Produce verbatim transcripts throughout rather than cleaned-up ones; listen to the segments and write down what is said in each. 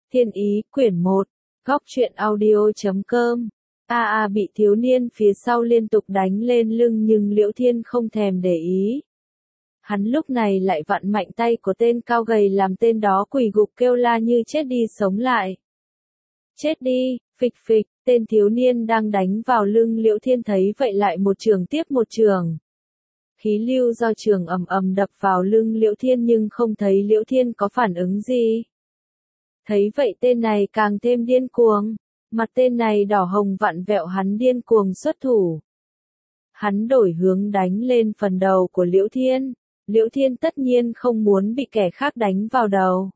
Thiên ý, quyển một, góc truyện audio.com. A A bị thiếu niên phía sau liên tục đánh lên lưng nhưng Liễu Thiên không thèm để ý. Hắn lúc này lại vặn mạnh tay của tên cao gầy làm tên đó quỳ gục kêu la như chết đi sống lại. Chết đi, phịch phịch, tên thiếu niên đang đánh vào lưng Liễu Thiên thấy vậy lại một trường tiếp một trường. Khí lưu do trường ầm ầm đập vào lưng Liễu Thiên nhưng không thấy Liễu Thiên có phản ứng gì. Thấy vậy tên này càng thêm điên cuồng, mặt tên này đỏ hồng vặn vẹo hắn điên cuồng xuất thủ. Hắn đổi hướng đánh lên phần đầu của Liễu Thiên, Liễu Thiên tất nhiên không muốn bị kẻ khác đánh vào đầu.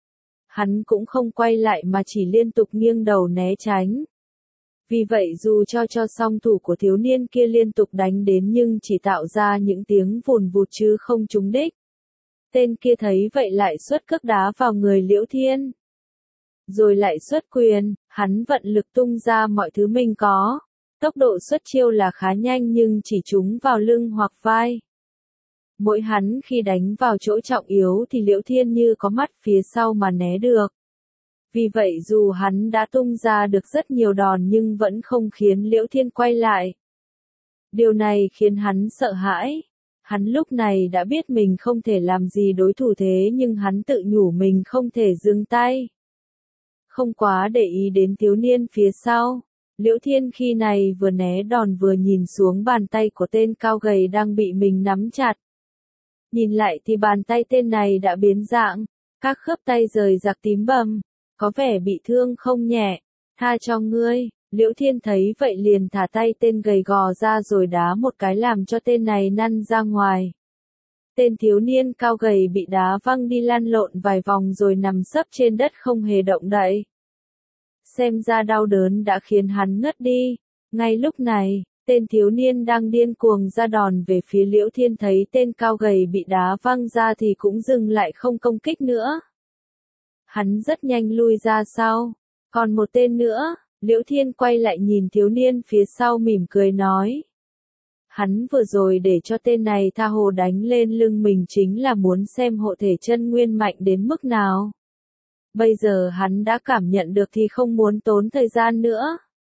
Hắn cũng không quay lại mà chỉ liên tục nghiêng đầu né tránh. Vì vậy dù cho cho song thủ của thiếu niên kia liên tục đánh đến nhưng chỉ tạo ra những tiếng vùn vụt chứ không trúng đích. Tên kia thấy vậy lại xuất cước đá vào người Liễu Thiên. Rồi lại xuất quyền, hắn vận lực tung ra mọi thứ mình có. Tốc độ xuất chiêu là khá nhanh nhưng chỉ trúng vào lưng hoặc vai. Mỗi hắn khi đánh vào chỗ trọng yếu thì Liễu Thiên như có mắt phía sau mà né được. Vì vậy dù hắn đã tung ra được rất nhiều đòn nhưng vẫn không khiến Liễu Thiên quay lại. Điều này khiến hắn sợ hãi. Hắn lúc này đã biết mình không thể làm gì đối thủ thế nhưng hắn tự nhủ mình không thể dừng tay. Không quá để ý đến thiếu niên phía sau. Liễu Thiên khi này vừa né đòn vừa nhìn xuống bàn tay của tên cao gầy đang bị mình nắm chặt. Nhìn lại thì bàn tay tên này đã biến dạng, các khớp tay rời rạc tím bầm, có vẻ bị thương không nhẹ. Tha cho ngươi, Liễu Thiên thấy vậy liền thả tay tên gầy gò ra rồi đá một cái làm cho tên này lăn ra ngoài. Tên thiếu niên cao gầy bị đá văng đi lăn lộn vài vòng rồi nằm sấp trên đất không hề động đậy. Xem ra đau đớn đã khiến hắn ngất đi. Ngay lúc này, tên thiếu niên đang điên cuồng ra đòn về phía Liễu Thiên thấy tên cao gầy bị đá văng ra thì cũng dừng lại không công kích nữa. Hắn rất nhanh lui ra sau. Còn một tên nữa, Liễu Thiên quay lại nhìn thiếu niên phía sau mỉm cười nói. Hắn vừa rồi để cho tên này tha hồ đánh lên lưng mình chính là muốn xem hộ thể chân nguyên mạnh đến mức nào. Bây giờ hắn đã cảm nhận được thì không muốn tốn thời gian nữa.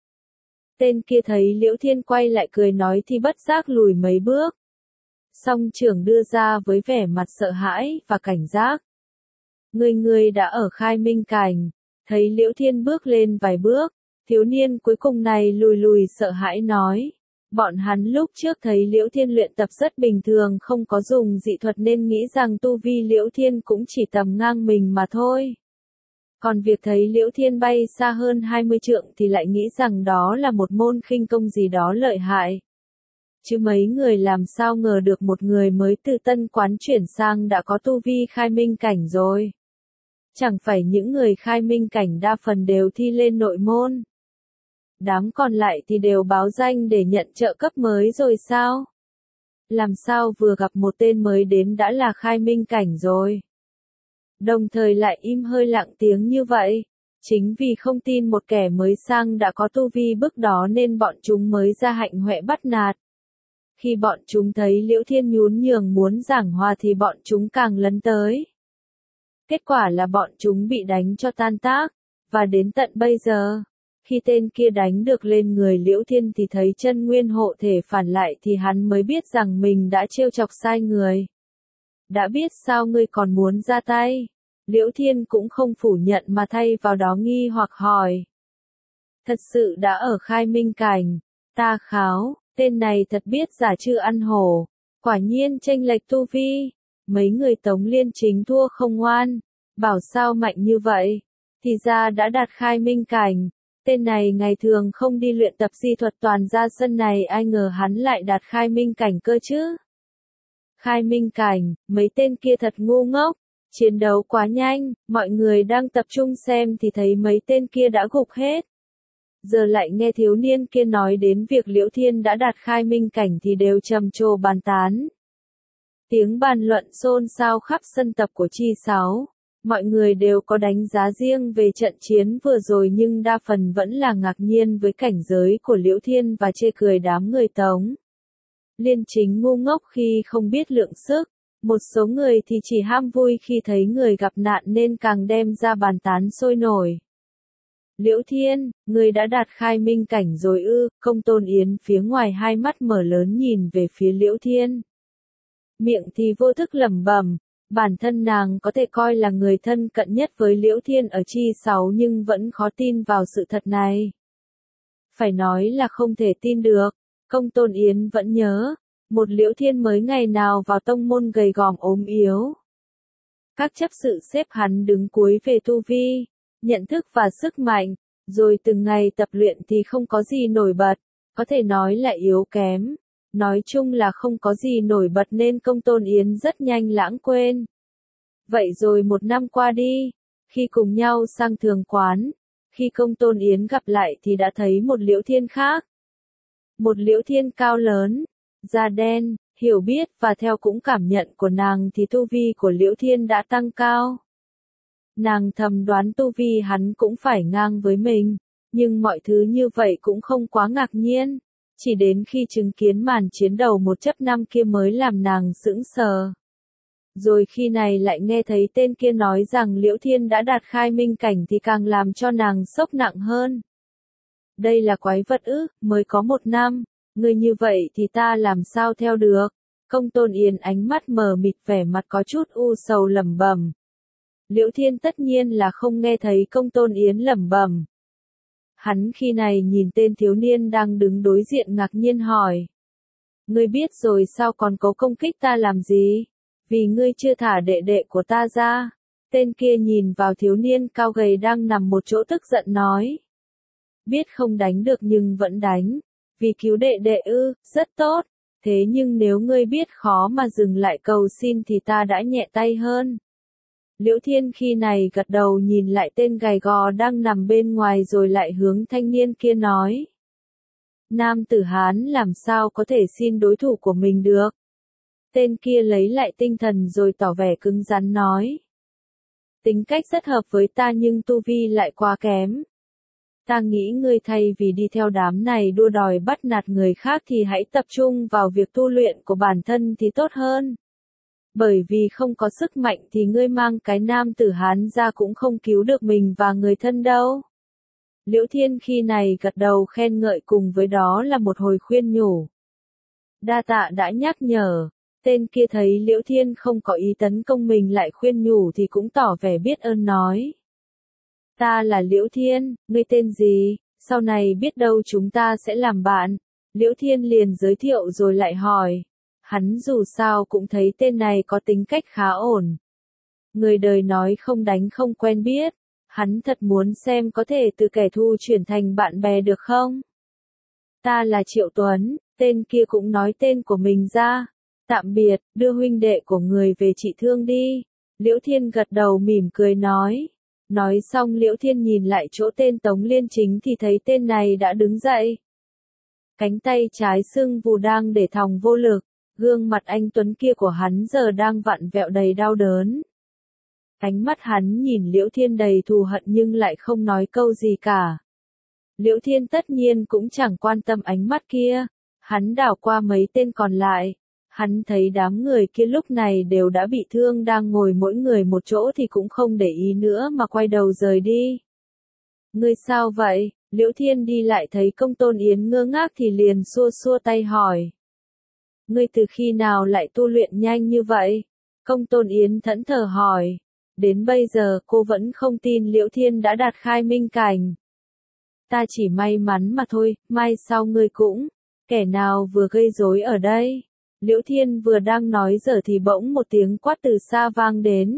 Tên kia thấy Liễu Thiên quay lại cười nói thì bất giác lùi mấy bước. Song trưởng đưa ra với vẻ mặt sợ hãi và cảnh giác. Người người đã ở Khai Minh Cảnh, thấy Liễu Thiên bước lên vài bước, thiếu niên cuối cùng này lùi lùi sợ hãi nói. Bọn hắn lúc trước thấy Liễu Thiên luyện tập rất bình thường không có dùng dị thuật nên nghĩ rằng tu vi Liễu Thiên cũng chỉ tầm ngang mình mà thôi. Còn việc thấy Liễu Thiên bay xa hơn hai mươi trượng thì lại nghĩ rằng đó là một môn khinh công gì đó lợi hại. Chứ mấy người làm sao ngờ được một người mới từ Tân Quán chuyển sang đã có tu vi Khai Minh Cảnh rồi. Chẳng phải những người Khai Minh Cảnh đa phần đều thi lên nội môn. Đám còn lại thì đều báo danh để nhận trợ cấp mới rồi sao? Làm sao vừa gặp một tên mới đến đã là Khai Minh Cảnh rồi? Đồng thời lại im hơi lặng tiếng như vậy. Chính vì không tin một kẻ mới sang đã có tu vi bức đó nên bọn chúng mới ra hạnh huệ bắt nạt. Khi bọn chúng thấy Liễu Thiên nhún nhường muốn giảng hòa thì bọn chúng càng lấn tới. Kết quả là bọn chúng bị đánh cho tan tác, và đến tận bây giờ, khi tên kia đánh được lên người Liễu Thiên thì thấy chân nguyên hộ thể phản lại thì hắn mới biết rằng mình đã trêu chọc sai người. Đã biết sao ngươi còn muốn ra tay? Liễu Thiên cũng không phủ nhận mà thay vào đó nghi hoặc hỏi. Thật sự đã ở Khai Minh Cảnh, ta kháo, tên này thật biết giả chư ăn hổ, quả nhiên chênh lệch tu vi, mấy người Tống Liên chính thua không ngoan, bảo sao mạnh như vậy, thì ra đã đạt Khai Minh Cảnh, tên này ngày thường không đi luyện tập di thuật toàn ra sân này ai ngờ hắn lại đạt Khai Minh Cảnh cơ chứ. Khai Minh Cảnh, mấy tên kia thật ngu ngốc. Chiến đấu quá nhanh, mọi người đang tập trung xem thì thấy mấy tên kia đã gục hết. Giờ lại nghe thiếu niên kia nói đến việc Liễu Thiên đã đạt Khai Minh Cảnh thì đều trầm trồ bàn tán. Tiếng bàn luận xôn xao khắp sân tập của Chi sáu. Mọi người đều có đánh giá riêng về trận chiến vừa rồi nhưng đa phần vẫn là ngạc nhiên với cảnh giới của Liễu Thiên và chê cười đám người Tống Liên chính ngu ngốc khi không biết lượng sức. Một số người thì chỉ ham vui khi thấy người gặp nạn nên càng đem ra bàn tán sôi nổi. Liễu Thiên, ngươi đã đạt khai minh cảnh rồi ư? Công Tôn Yến phía ngoài hai mắt mở lớn nhìn về phía Liễu Thiên. Miệng thì vô thức lẩm bẩm, bản thân nàng có thể coi là người thân cận nhất với Liễu Thiên ở chi sáu nhưng vẫn khó tin vào sự thật này. Phải nói là không thể tin được, Công Tôn Yến vẫn nhớ, một Liễu Thiên mới ngày nào vào tông môn gầy gòm ốm yếu. Các chấp sự xếp hắn đứng cuối về tu vi, nhận thức và sức mạnh, rồi từng ngày tập luyện thì không có gì nổi bật, có thể nói là yếu kém. Nói chung là không có gì nổi bật nên Công Tôn Yến rất nhanh lãng quên. Vậy rồi một năm qua đi, khi cùng nhau sang thường quán, khi Công Tôn Yến gặp lại thì đã thấy một Liễu Thiên khác. Một Liễu Thiên cao lớn, da đen, hiểu biết và theo cũng cảm nhận của nàng thì tu vi của Liễu Thiên đã tăng cao. Nàng thầm đoán tu vi hắn cũng phải ngang với mình, nhưng mọi thứ như vậy cũng không quá ngạc nhiên. Chỉ đến khi chứng kiến màn chiến đầu một chấp năm kia mới làm nàng sững sờ. Rồi khi này lại nghe thấy tên kia nói rằng Liễu Thiên đã đạt khai minh cảnh thì càng làm cho nàng sốc nặng hơn. Đây là quái vật ư, mới có một năm, người như vậy thì ta làm sao theo được. Công Tôn Yến ánh mắt mờ mịt vẻ mặt có chút u sầu lẩm bẩm. Liễu Thiên tất nhiên là không nghe thấy Công Tôn Yến lẩm bẩm. Hắn khi này nhìn tên thiếu niên đang đứng đối diện ngạc nhiên hỏi. Ngươi biết rồi sao còn cố công kích ta làm gì? Vì ngươi chưa thả đệ đệ của ta ra. Tên kia nhìn vào thiếu niên cao gầy đang nằm một chỗ tức giận nói. Biết không đánh được nhưng vẫn đánh. Vì cứu đệ đệ ư, rất tốt. Thế nhưng nếu ngươi biết khó mà dừng lại cầu xin thì ta đã nhẹ tay hơn. Liễu Thiên khi này gật đầu nhìn lại tên gầy gò đang nằm bên ngoài rồi lại hướng thanh niên kia nói. Nam tử Hán làm sao có thể xin đối thủ của mình được? Tên kia lấy lại tinh thần rồi tỏ vẻ cứng rắn nói. Tính cách rất hợp với ta nhưng tu vi lại quá kém. Ta nghĩ ngươi thay vì đi theo đám này đua đòi bắt nạt người khác thì hãy tập trung vào việc tu luyện của bản thân thì tốt hơn. Bởi vì không có sức mạnh thì ngươi mang cái nam tử Hán ra cũng không cứu được mình và người thân đâu. Liễu Thiên khi này gật đầu khen ngợi cùng với đó là một hồi khuyên nhủ. Đa tạ đã nhắc nhở, tên kia thấy Liễu Thiên không có ý tấn công mình lại khuyên nhủ thì cũng tỏ vẻ biết ơn nói. Ta là Liễu Thiên, ngươi tên gì, sau này biết đâu chúng ta sẽ làm bạn. Liễu Thiên liền giới thiệu rồi lại hỏi. Hắn dù sao cũng thấy tên này có tính cách khá ổn. Người đời nói không đánh không quen biết. Hắn thật muốn xem có thể từ kẻ thù chuyển thành bạn bè được không? Ta là Triệu Tuấn, tên kia cũng nói tên của mình ra. Tạm biệt, đưa huynh đệ của người về trị thương đi. Liễu Thiên gật đầu mỉm cười nói. Nói xong Liễu Thiên nhìn lại chỗ tên Tống Liên Chính thì thấy tên này đã đứng dậy. Cánh tay trái sưng vù đang để thòng vô lực. Gương mặt anh Tuấn kia của hắn giờ đang vặn vẹo đầy đau đớn. Ánh mắt hắn nhìn Liễu Thiên đầy thù hận nhưng lại không nói câu gì cả. Liễu Thiên tất nhiên cũng chẳng quan tâm ánh mắt kia. Hắn đảo qua mấy tên còn lại. Hắn thấy đám người kia lúc này đều đã bị thương đang ngồi mỗi người một chỗ thì cũng không để ý nữa mà quay đầu rời đi. Ngươi sao vậy? Liễu Thiên đi lại thấy Công Tôn Yến ngơ ngác thì liền xua xua tay hỏi. Ngươi từ khi nào lại tu luyện nhanh như vậy? Công Tôn Yến thẫn thờ hỏi. Đến bây giờ cô vẫn không tin Liễu Thiên đã đạt khai minh cảnh. Ta chỉ may mắn mà thôi, mai sau ngươi cũng. Kẻ nào vừa gây rối ở đây? Liễu Thiên vừa đang nói dở thì bỗng một tiếng quát từ xa vang đến.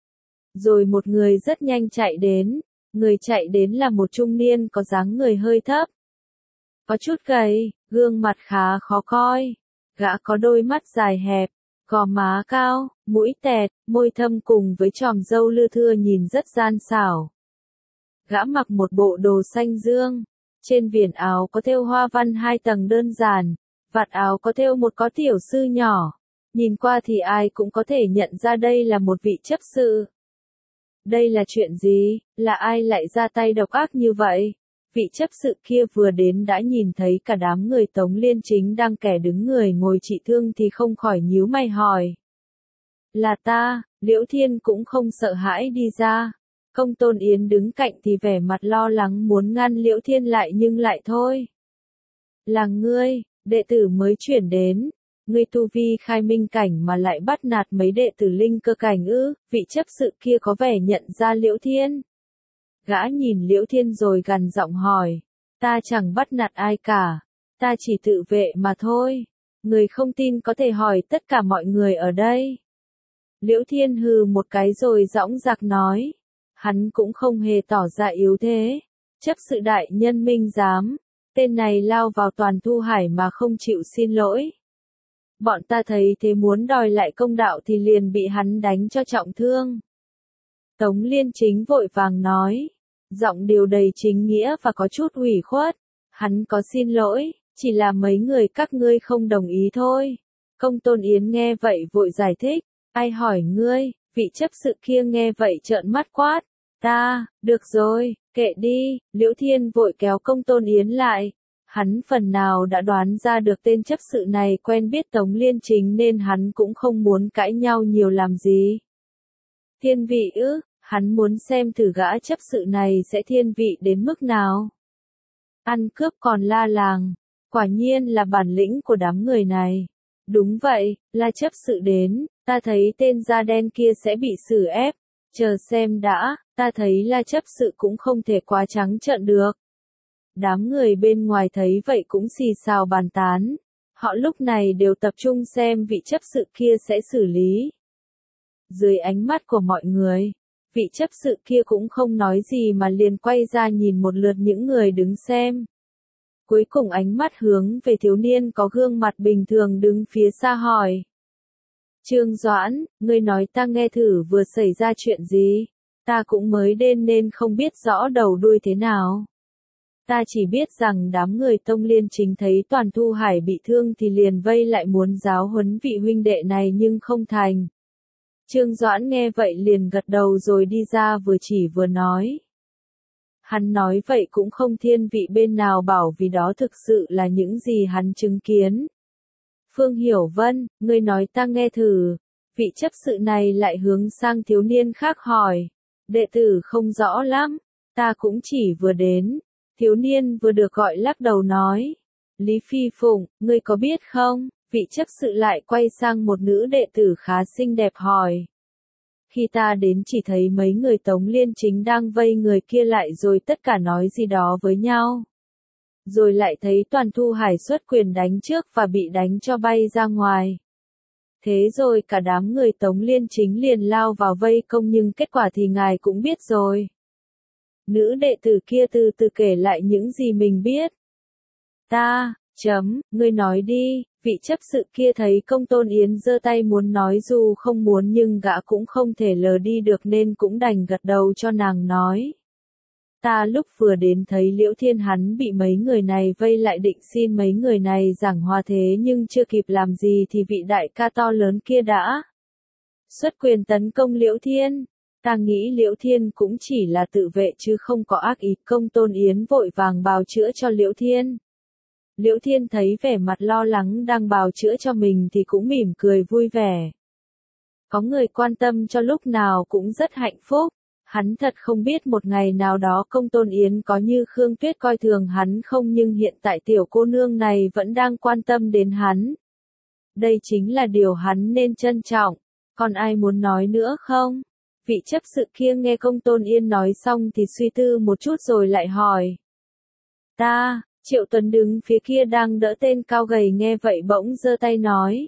Rồi một người rất nhanh chạy đến. Người chạy đến là một trung niên có dáng người hơi thấp. Có chút gầy, gương mặt khá khó coi. Gã có đôi mắt dài hẹp, gò má cao, mũi tẹt, môi thâm cùng với chòm râu lưa thưa nhìn rất gian xảo. Gã mặc một bộ đồ xanh dương, trên viền áo có thêu hoa văn hai tầng đơn giản, vạt áo có thêu một có tiểu sư nhỏ. Nhìn qua thì ai cũng có thể nhận ra đây là một vị chấp sự. Đây là chuyện gì, là ai lại ra tay độc ác như vậy? Vị chấp sự kia vừa đến đã nhìn thấy cả đám người Tống Liên Chính đang kẻ đứng người ngồi trị thương thì không khỏi nhíu mày hỏi. Là ta, Liễu Thiên cũng không sợ hãi đi ra. Công Tôn Yến đứng cạnh thì vẻ mặt lo lắng muốn ngăn Liễu Thiên lại nhưng lại thôi. Là ngươi, đệ tử mới chuyển đến. Ngươi tu vi khai minh cảnh mà lại bắt nạt mấy đệ tử linh cơ cảnh ư? Vị chấp sự kia có vẻ nhận ra Liễu Thiên. Gã nhìn Liễu Thiên rồi gằn giọng hỏi. Ta chẳng bắt nạt ai cả. Ta chỉ tự vệ mà thôi. Người không tin có thể hỏi tất cả mọi người ở đây. Liễu Thiên hừ một cái rồi dõng dạc nói. Hắn cũng không hề tỏ ra yếu thế. Chấp sự đại nhân minh giám. Tên này lao vào Toàn Thu Hải mà không chịu xin lỗi. Bọn ta thấy thế muốn đòi lại công đạo thì liền bị hắn đánh cho trọng thương. Tống Liên Chính vội vàng nói. Giọng điều đầy chính nghĩa và có chút ủy khuất. Hắn có xin lỗi, chỉ là mấy người các ngươi không đồng ý thôi. Công Tôn Yến nghe vậy vội giải thích. Ai hỏi ngươi? Vị chấp sự kia nghe vậy trợn mắt quát. Ta, được rồi, kệ đi. Liễu Thiên vội kéo Công Tôn Yến lại. Hắn phần nào đã đoán ra được tên chấp sự này quen biết Tống Liên Chính nên hắn cũng không muốn cãi nhau nhiều làm gì. Thiên vị ư, hắn muốn xem thử gã chấp sự này sẽ thiên vị đến mức nào. Ăn cướp còn la làng, quả nhiên là bản lĩnh của đám người này. Đúng vậy, là chấp sự đến, ta thấy tên da đen kia sẽ bị xử ép. Chờ xem đã, ta thấy là chấp sự cũng không thể quá trắng trợn được. Đám người bên ngoài thấy vậy cũng xì xào bàn tán. Họ lúc này đều tập trung xem vị chấp sự kia sẽ xử lý. Dưới ánh mắt của mọi người, vị chấp sự kia cũng không nói gì mà liền quay ra nhìn một lượt những người đứng xem. Cuối cùng ánh mắt hướng về thiếu niên có gương mặt bình thường đứng phía xa hỏi. Trương Doãn, ngươi nói ta nghe thử vừa xảy ra chuyện gì? Ta cũng mới đến nên không biết rõ đầu đuôi thế nào. Ta chỉ biết rằng đám người Tông Liên Chính thấy Toàn Thu Hải bị thương thì liền vây lại muốn giáo huấn vị huynh đệ này nhưng không thành. Trương Doãn nghe vậy liền gật đầu rồi đi ra vừa chỉ vừa nói. Hắn nói vậy cũng không thiên vị bên nào bảo vì đó thực sự là những gì hắn chứng kiến. Phương Hiểu Vân, ngươi nói ta nghe thử. Vị chấp sự này lại hướng sang thiếu niên khác hỏi. Đệ tử không rõ lắm, ta cũng chỉ vừa đến. Thiếu niên vừa được gọi lắc đầu nói. Lý Phi Phụng, ngươi có biết không? Vị chấp sự lại quay sang một nữ đệ tử khá xinh đẹp hỏi. Khi ta đến chỉ thấy mấy người Tống Liên Chính đang vây người kia lại rồi tất cả nói gì đó với nhau. Rồi lại thấy Toàn Thu Hải xuất quyền đánh trước và bị đánh cho bay ra ngoài. Thế rồi cả đám người Tống Liên Chính liền lao vào vây công nhưng kết quả thì ngài cũng biết rồi. Nữ đệ tử kia từ từ kể lại những gì mình biết. Ta, chấm, ngươi nói đi, vị chấp sự kia thấy Công Tôn Yến giơ tay muốn nói dù không muốn nhưng gã cũng không thể lờ đi được nên cũng đành gật đầu cho nàng nói. Ta lúc vừa đến thấy Liễu Thiên hắn bị mấy người này vây lại định xin mấy người này giảng hòa thế nhưng chưa kịp làm gì thì vị đại ca to lớn kia đã xuất quyền tấn công Liễu Thiên. Ta nghĩ Liễu Thiên cũng chỉ là tự vệ chứ không có ác ý. Công Tôn Yến vội vàng bào chữa cho Liễu Thiên. Liễu Thiên thấy vẻ mặt lo lắng đang bào chữa cho mình thì cũng mỉm cười vui vẻ. Có người quan tâm cho lúc nào cũng rất hạnh phúc. Hắn thật không biết một ngày nào đó Công Tôn Yến có như Khương Tuyết coi thường hắn không nhưng hiện tại tiểu cô nương này vẫn đang quan tâm đến hắn. Đây chính là điều hắn nên trân trọng. Còn ai muốn nói nữa không? Vị chấp sự kia nghe Công Tôn Yên nói xong thì suy tư một chút rồi lại hỏi. Ta, Triệu Tuấn đứng phía kia đang đỡ tên cao gầy nghe vậy bỗng giơ tay nói.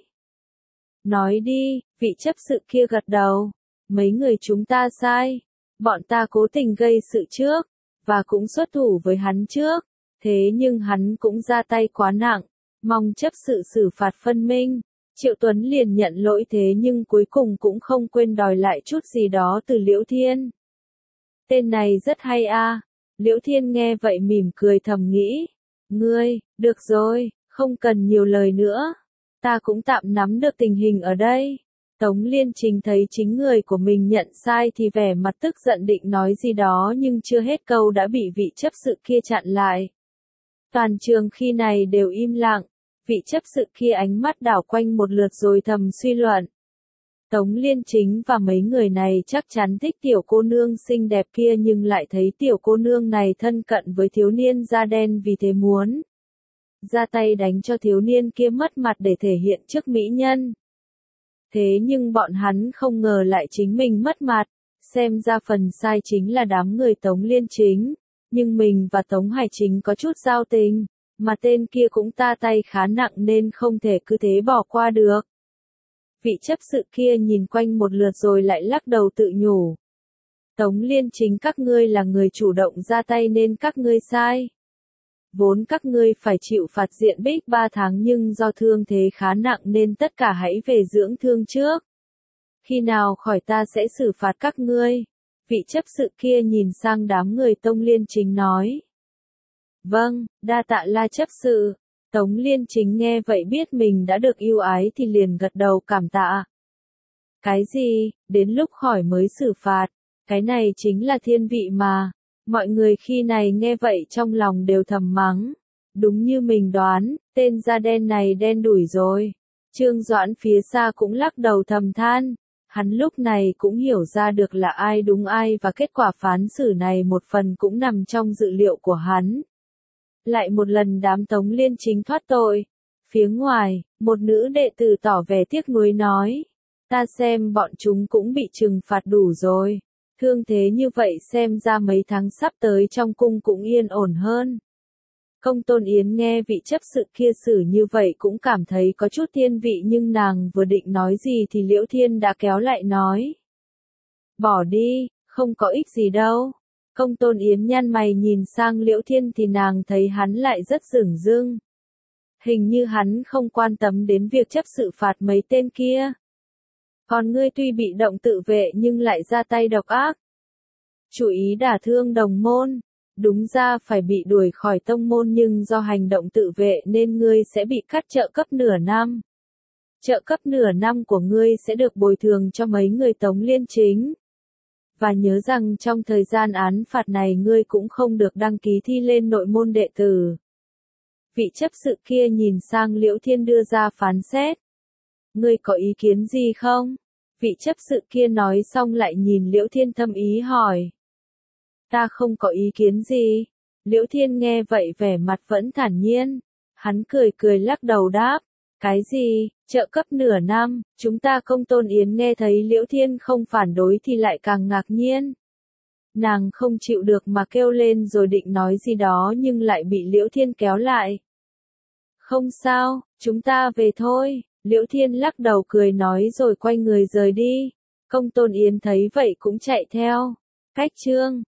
Nói đi, vị chấp sự kia gật đầu. Mấy người chúng ta sai. Bọn ta cố tình gây sự trước, và cũng xuất thủ với hắn trước. Thế nhưng hắn cũng ra tay quá nặng, mong chấp sự xử phạt phân minh. Triệu Tuấn liền nhận lỗi thế nhưng cuối cùng cũng không quên đòi lại chút gì đó từ Liễu Thiên. Tên này rất hay a. À. Liễu Thiên nghe vậy mỉm cười thầm nghĩ. Ngươi, được rồi, không cần nhiều lời nữa. Ta cũng tạm nắm được tình hình ở đây. Tống Liên Trình thấy chính người của mình nhận sai thì vẻ mặt tức giận định nói gì đó nhưng chưa hết câu đã bị vị chấp sự kia chặn lại. Toàn trường khi này đều im lặng. Vị chấp sự kia ánh mắt đảo quanh một lượt rồi thầm suy luận. Tống Liên Chính và mấy người này chắc chắn thích tiểu cô nương xinh đẹp kia nhưng lại thấy tiểu cô nương này thân cận với thiếu niên da đen vì thế muốn ra tay đánh cho thiếu niên kia mất mặt để thể hiện trước mỹ nhân. Thế nhưng bọn hắn không ngờ lại chính mình mất mặt, xem ra phần sai chính là đám người Tống Liên Chính, nhưng mình và Tống Hải Chính có chút giao tình, mà tên kia cũng ta tay khá nặng nên không thể cứ thế bỏ qua được. Vị chấp sự kia nhìn quanh một lượt rồi lại lắc đầu tự nhủ. Tống Liên Chính các ngươi là người chủ động ra tay nên các ngươi sai. Vốn các ngươi phải chịu phạt diện bích ba tháng nhưng do thương thế khá nặng nên tất cả hãy về dưỡng thương trước. Khi nào khỏi ta sẽ xử phạt các ngươi. Vị chấp sự kia nhìn sang đám người Tống Liên Chính nói. Vâng, đa tạ La chấp sự. Tống Liên Chính nghe vậy biết mình đã được ưu ái thì liền gật đầu cảm tạ. Cái gì, đến lúc khỏi mới xử phạt, cái này chính là thiên vị mà. Mọi người khi này nghe vậy trong lòng đều thầm mắng. Đúng như mình đoán, tên da đen này đen đủi rồi. Trương Doãn phía xa cũng lắc đầu thầm than. Hắn lúc này cũng hiểu ra được là ai đúng ai và kết quả phán xử này một phần cũng nằm trong dự liệu của hắn. Lại một lần đám Tống Liên Chính thoát tội. Phía ngoài, một nữ đệ tử tỏ vẻ tiếc nuối nói. Ta xem bọn chúng cũng bị trừng phạt đủ rồi. Thương thế như vậy xem ra mấy tháng sắp tới trong cung cũng yên ổn hơn. Công Tôn Yến nghe vị chấp sự kia xử như vậy cũng cảm thấy có chút thiên vị nhưng nàng vừa định nói gì thì Liễu Thiên đã kéo lại nói. Bỏ đi, không có ích gì đâu. Công Tôn Yến nhăn mày nhìn sang Liễu Thiên thì nàng thấy hắn lại rất dửng dưng. Hình như hắn không quan tâm đến việc chấp sự phạt mấy tên kia. Còn ngươi tuy bị động tự vệ nhưng lại ra tay độc ác. Chủ ý đả thương đồng môn. Đúng ra phải bị đuổi khỏi tông môn nhưng do hành động tự vệ nên ngươi sẽ bị cắt trợ cấp nửa năm. Trợ cấp nửa năm của ngươi sẽ được bồi thường cho mấy người Tống Liên Chính. Và nhớ rằng trong thời gian án phạt này ngươi cũng không được đăng ký thi lên nội môn đệ tử. Vị chấp sự kia nhìn sang Liễu Thiên đưa ra phán xét. Ngươi có ý kiến gì không? Vị chấp sự kia nói xong lại nhìn Liễu Thiên thâm ý hỏi. Ta không có ý kiến gì. Liễu Thiên nghe vậy vẻ mặt vẫn thản nhiên. Hắn cười cười lắc đầu đáp. Cái gì, trợ cấp nửa năm, chúng ta Công Tôn Yến nghe thấy Liễu Thiên không phản đối thì lại càng ngạc nhiên. Nàng không chịu được mà kêu lên rồi định nói gì đó nhưng lại bị Liễu Thiên kéo lại. Không sao, chúng ta về thôi. Liễu Thiên lắc đầu cười nói rồi quay người rời đi. Công Tôn Yến thấy vậy cũng chạy theo. Cách chương